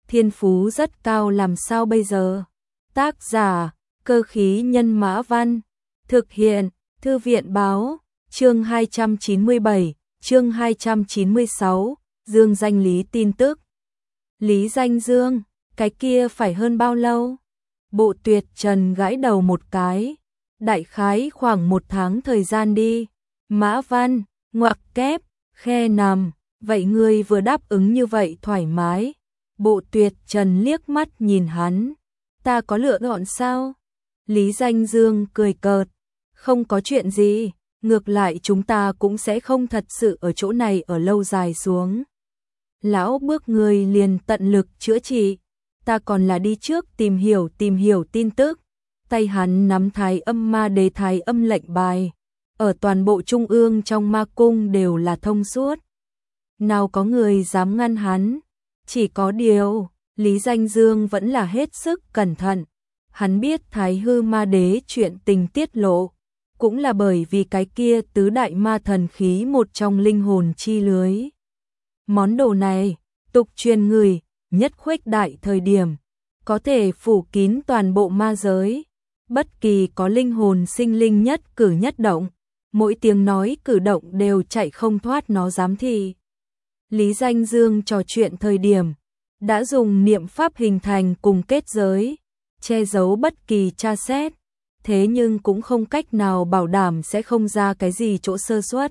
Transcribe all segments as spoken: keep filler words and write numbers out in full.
thiên phú rất cao làm sao bây giờ? Tác giả, Cơ khí nhân Mã Văn. Thực hiện, Thư viện báo, chương hai trăm chín mươi bảy, chương hai trăm chín mươi sáu, Dương Danh Lý tin tức. Lý Danh Dương, cái kia phải hơn bao lâu? Bộ Tuyệt Trần gãi đầu một cái. Đại khái khoảng một tháng thời gian đi. Mã Văn, ngoặc kép, khe nằm, vậy ngươi vừa đáp ứng như vậy thoải mái. Bộ Tuyệt Trần liếc mắt nhìn hắn. Ta có lựa chọn sao? Lý Danh Dương cười cợt. Không có chuyện gì, ngược lại chúng ta cũng sẽ không thật sự ở chỗ này ở lâu dài xuống. Lão bước người liền tận lực chữa trị. Ta còn là đi trước tìm hiểu tìm hiểu tin tức. Tay hắn nắm Thái Âm Ma Đế Thái Âm lệnh bài. Ở toàn bộ trung ương trong ma cung đều là thông suốt. Nào có người dám ngăn hắn. Chỉ có điều, Lý Danh Dương vẫn là hết sức cẩn thận. Hắn biết Thái Hư Ma Đế chuyện tình tiết lộ, cũng là bởi vì cái kia tứ đại ma thần khí một trong linh hồn chi lưới. Món đồ này, tục truyền người, nhất khuếch đại thời điểm, có thể phủ kín toàn bộ ma giới. Bất kỳ có linh hồn sinh linh nhất cử nhất động, mỗi tiếng nói cử động đều chạy không thoát nó giám thị. Lý Danh Dương trò chuyện thời điểm, đã dùng niệm pháp hình thành cùng kết giới, che giấu bất kỳ tra xét, thế nhưng cũng không cách nào bảo đảm sẽ không ra cái gì chỗ sơ suất.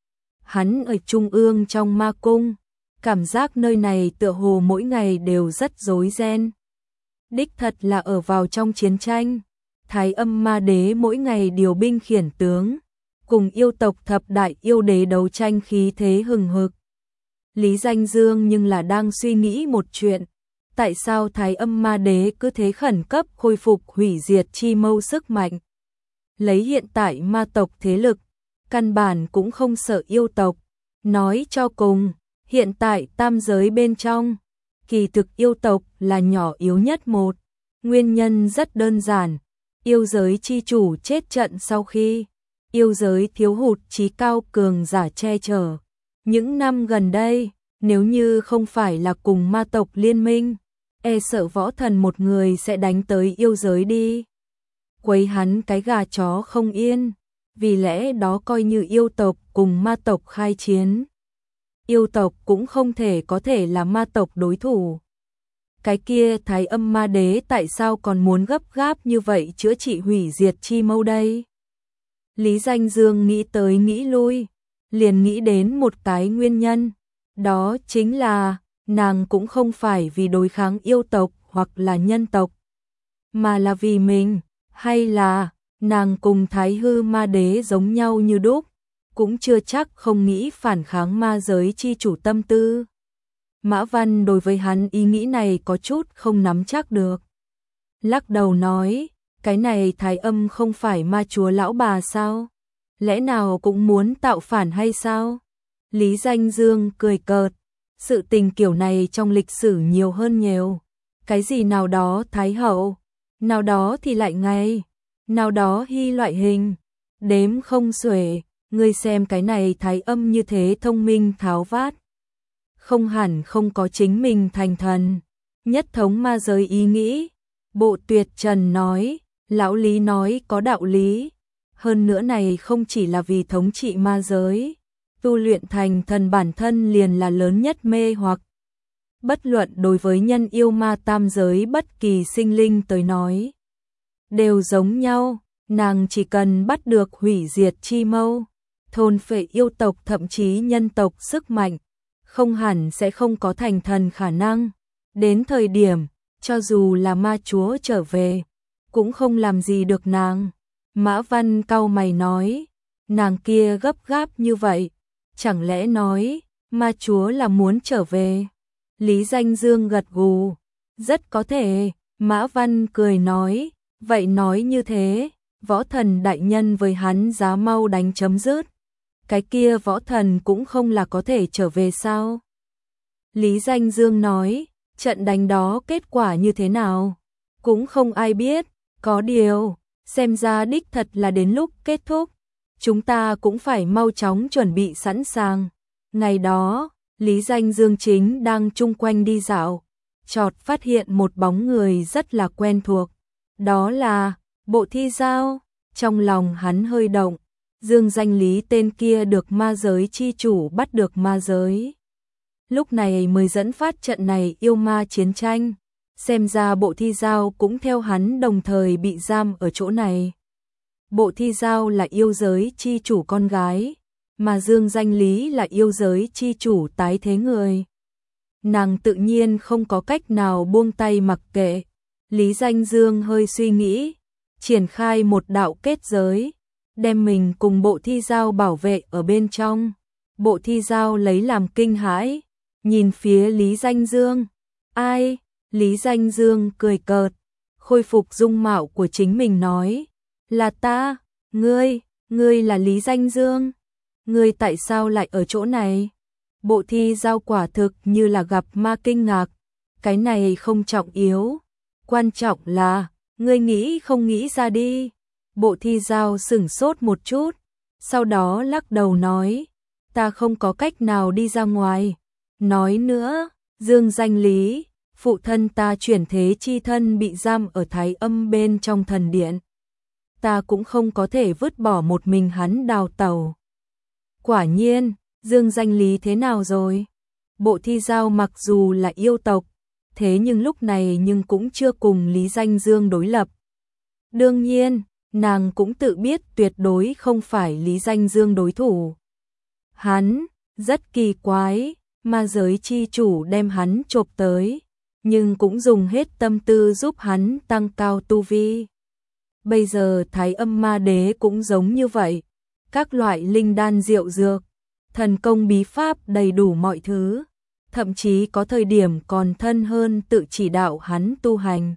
Hắn ở trung ương trong ma cung, cảm giác nơi này tựa hồ mỗi ngày đều rất rối ren. Đích thật là ở vào trong chiến tranh, Thái Âm Ma Đế mỗi ngày điều binh khiển tướng, cùng yêu tộc thập đại yêu đế đấu tranh khí thế hừng hực. Lý Danh Dương nhưng là đang suy nghĩ một chuyện, tại sao Thái Âm Ma Đế cứ thế khẩn cấp khôi phục hủy diệt chi mâu sức mạnh. Lấy hiện tại ma tộc thế lực, căn bản cũng không sợ yêu tộc. Nói cho cùng, hiện tại tam giới bên trong, kỳ thực yêu tộc là nhỏ yếu nhất một. Nguyên nhân rất đơn giản, yêu giới chi chủ chết trận sau khi yêu giới thiếu hụt trí cao cường giả che chở. Những năm gần đây, nếu như không phải là cùng ma tộc liên minh, e sợ võ thần một người sẽ đánh tới yêu giới đi. Quấy hắn cái gà chó không yên, vì lẽ đó coi như yêu tộc cùng ma tộc khai chiến. Yêu tộc cũng không thể có thể là ma tộc đối thủ. Cái kia Thái Âm Ma Đế tại sao còn muốn gấp gáp như vậy chữa trị hủy diệt chi mâu đây? Lý Danh Dương nghĩ tới nghĩ lui, liền nghĩ đến một cái nguyên nhân, đó chính là nàng cũng không phải vì đối kháng yêu tộc hoặc là nhân tộc, mà là vì mình, hay là nàng cùng Thái Hư Ma Đế giống nhau như đúc, cũng chưa chắc không nghĩ phản kháng ma giới chi chủ tâm tư. Mã Văn đối với hắn ý nghĩ này có chút không nắm chắc được. Lắc đầu nói, cái này Thái Âm không phải ma chúa lão bà sao? Lẽ nào cũng muốn tạo phản hay sao? Lý Danh Dương cười cợt, sự tình kiểu này trong lịch sử nhiều hơn nhiều. Cái gì nào đó Thái Hậu, nào đó thì lại ngay, nào đó Hy loại hình, đếm không xuể. Ngươi xem cái này Thái Âm như thế thông minh tháo vát, không hẳn không có chính mình thành thần, nhất thống ma giới ý nghĩ. Bộ Tuyệt Trần nói, lão Lý nói có đạo lý, hơn nữa này không chỉ là vì thống trị ma giới, tu luyện thành thần bản thân liền là lớn nhất mê hoặc. Bất luận đối với nhân yêu ma tam giới bất kỳ sinh linh tới nói, đều giống nhau, nàng chỉ cần bắt được hủy diệt chi mâu, thôn phệ yêu tộc thậm chí nhân tộc sức mạnh, không hẳn sẽ không có thành thần khả năng. Đến thời điểm, cho dù là ma chúa trở về, cũng không làm gì được nàng. Mã Văn cau mày nói, nàng kia gấp gáp như vậy, chẳng lẽ nói, ma chúa là muốn trở về? Lý Danh Dương gật gù, rất có thể. Mã Văn cười nói, vậy nói như thế, võ thần đại nhân với hắn giá mau đánh chấm dứt. Cái kia võ thần cũng không là có thể trở về sao? Lý Danh Dương nói, trận đánh đó kết quả như thế nào? Cũng không ai biết, có điều, xem ra đích thật là đến lúc kết thúc. Chúng ta cũng phải mau chóng chuẩn bị sẵn sàng. Ngày đó, Lý Danh Dương chính đang chung quanh đi dạo, chợt phát hiện một bóng người rất là quen thuộc. Đó là Bộ Thi Dao. Trong lòng hắn hơi động, Dương Danh Lý tên kia được ma giới chi chủ bắt được ma giới. Lúc này mới dẫn phát trận này yêu ma chiến tranh. Xem ra Bộ Thi Dao cũng theo hắn đồng thời bị giam ở chỗ này. Bộ Thi Dao là yêu giới chi chủ con gái, mà Dương Danh Lý là yêu giới chi chủ tái thế người. Nàng tự nhiên không có cách nào buông tay mặc kệ. Lý Danh Dương hơi suy nghĩ, triển khai một đạo kết giới, đem mình cùng Bộ Thi Dao bảo vệ ở bên trong. Bộ Thi Dao lấy làm kinh hãi, nhìn phía Lý Danh Dương. Ai? Lý Danh Dương cười cợt, khôi phục dung mạo của chính mình nói. Là ta, ngươi, ngươi là Lý Danh Dương. Ngươi tại sao lại ở chỗ này? Bộ Thi Dao quả thực như là gặp ma kinh ngạc. Cái này không trọng yếu. Quan trọng là, ngươi nghĩ không nghĩ ra đi. Bộ Thi Dao sửng sốt một chút, sau đó lắc đầu nói. Ta không có cách nào đi ra ngoài. Nói nữa, Dương Danh Lý, phụ thân ta chuyển thế chi thân bị giam ở Thái Âm bên trong thần điện. Ta cũng không có thể vứt bỏ một mình hắn đào tẩu. Quả nhiên, Dương Danh Lý thế nào rồi? Bộ Thi Dao mặc dù là yêu tộc, thế nhưng lúc này nhưng cũng chưa cùng Lý Danh Dương đối lập. Đương nhiên, nàng cũng tự biết tuyệt đối không phải Lý Danh Dương đối thủ. Hắn, rất kỳ quái, ma giới chi chủ đem hắn chộp tới, nhưng cũng dùng hết tâm tư giúp hắn tăng cao tu vi. Bây giờ Thái Âm Ma Đế cũng giống như vậy, các loại linh đan diệu dược, thần công bí pháp đầy đủ mọi thứ, thậm chí có thời điểm còn thân hơn tự chỉ đạo hắn tu hành.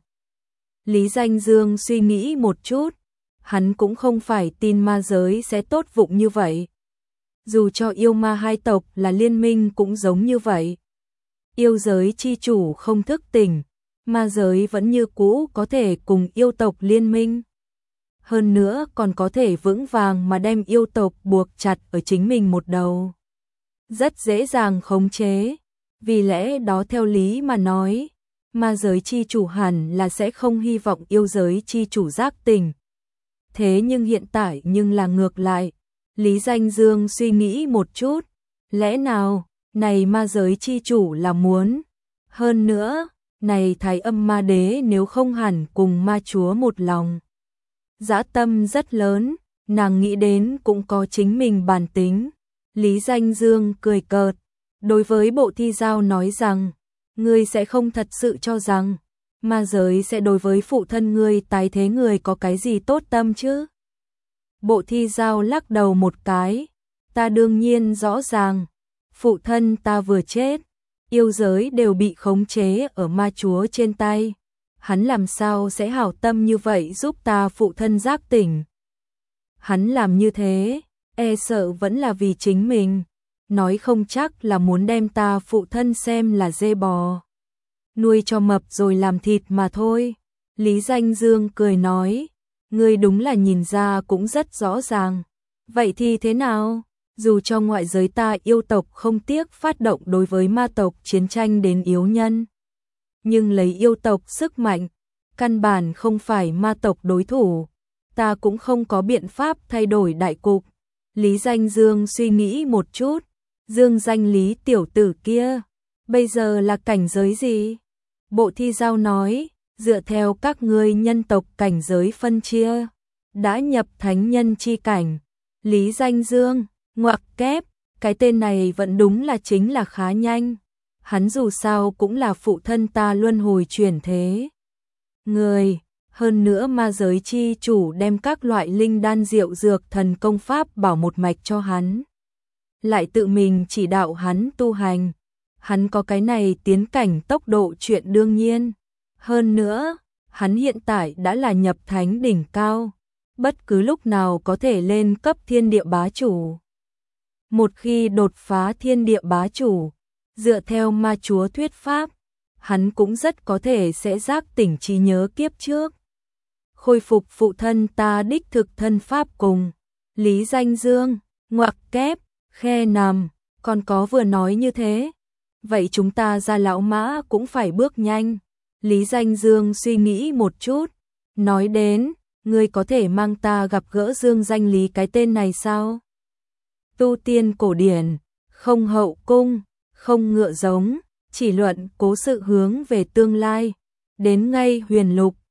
Lý Danh Dương suy nghĩ một chút, hắn cũng không phải tin ma giới sẽ tốt vụng như vậy. Dù cho yêu ma hai tộc là liên minh cũng giống như vậy. Yêu giới chi chủ không thức tỉnh, ma giới vẫn như cũ có thể cùng yêu tộc liên minh. Hơn nữa còn có thể vững vàng mà đem yêu tộc buộc chặt ở chính mình một đầu. Rất dễ dàng khống chế, vì lẽ đó theo lý mà nói, ma giới chi chủ hẳn là sẽ không hy vọng yêu giới chi chủ giác tỉnh. Thế nhưng hiện tại nhưng là ngược lại. Lý Danh Dương suy nghĩ một chút, lẽ nào, này ma giới chi chủ là muốn. Hơn nữa, này Thái Âm Ma Đế nếu không hẳn cùng ma chúa một lòng. Dã tâm rất lớn, nàng nghĩ đến cũng có chính mình bản tính. Lý Danh Dương cười cợt, đối với Bộ Thi Dao nói rằng, ngươi sẽ không thật sự cho rằng, ma giới sẽ đối với phụ thân ngươi tái thế người có cái gì tốt tâm chứ? Bộ Thi Dao lắc đầu một cái, ta đương nhiên rõ ràng, phụ thân ta vừa chết, yêu giới đều bị khống chế ở ma chúa trên tay, hắn làm sao sẽ hảo tâm như vậy giúp ta phụ thân giác tỉnh. Hắn làm như thế, e sợ vẫn là vì chính mình, nói không chắc là muốn đem ta phụ thân xem là dê bò. Nuôi cho mập rồi làm thịt mà thôi. Lý Danh Dương cười nói, ngươi đúng là nhìn ra cũng rất rõ ràng. Vậy thì thế nào? Dù cho ngoại giới ta yêu tộc không tiếc phát động đối với ma tộc chiến tranh đến yếu nhân. Nhưng lấy yêu tộc sức mạnh, căn bản không phải ma tộc đối thủ. Ta cũng không có biện pháp thay đổi đại cục. Lý Danh Dương suy nghĩ một chút. Dương Danh Lý tiểu tử kia, bây giờ là cảnh giới gì? Bộ Thi Dao nói, dựa theo các ngươi nhân tộc cảnh giới phân chia, đã nhập thánh nhân chi cảnh. Lý Danh Dương, ngoặc kép, cái tên này vẫn đúng là chính là khá nhanh. Hắn dù sao cũng là phụ thân ta luân hồi chuyển thế. Người, hơn nữa ma giới chi chủ đem các loại linh đan diệu dược thần công pháp bảo một mạch cho hắn. Lại tự mình chỉ đạo hắn tu hành. Hắn có cái này tiến cảnh tốc độ chuyện đương nhiên. Hơn nữa, hắn hiện tại đã là nhập thánh đỉnh cao. Bất cứ lúc nào có thể lên cấp thiên địa bá chủ. Một khi đột phá thiên địa bá chủ, dựa theo ma chúa thuyết pháp, hắn cũng rất có thể sẽ giác tỉnh trí nhớ kiếp trước. Khôi phục phụ thân ta đích thực thân pháp cùng. Lý Danh Dương, ngoặc kép, khe nằm, còn có vừa nói như thế. vậy chúng ta ra lão mã cũng phải bước nhanh. Lý Danh Dương suy nghĩ một chút, nói đến, ngươi có thể mang ta gặp gỡ Dương Danh Lý cái tên này sao? Tu tiên cổ điển, không hậu cung, không ngựa giống, chỉ luận cố sự hướng về tương lai. Đến ngay huyền lục,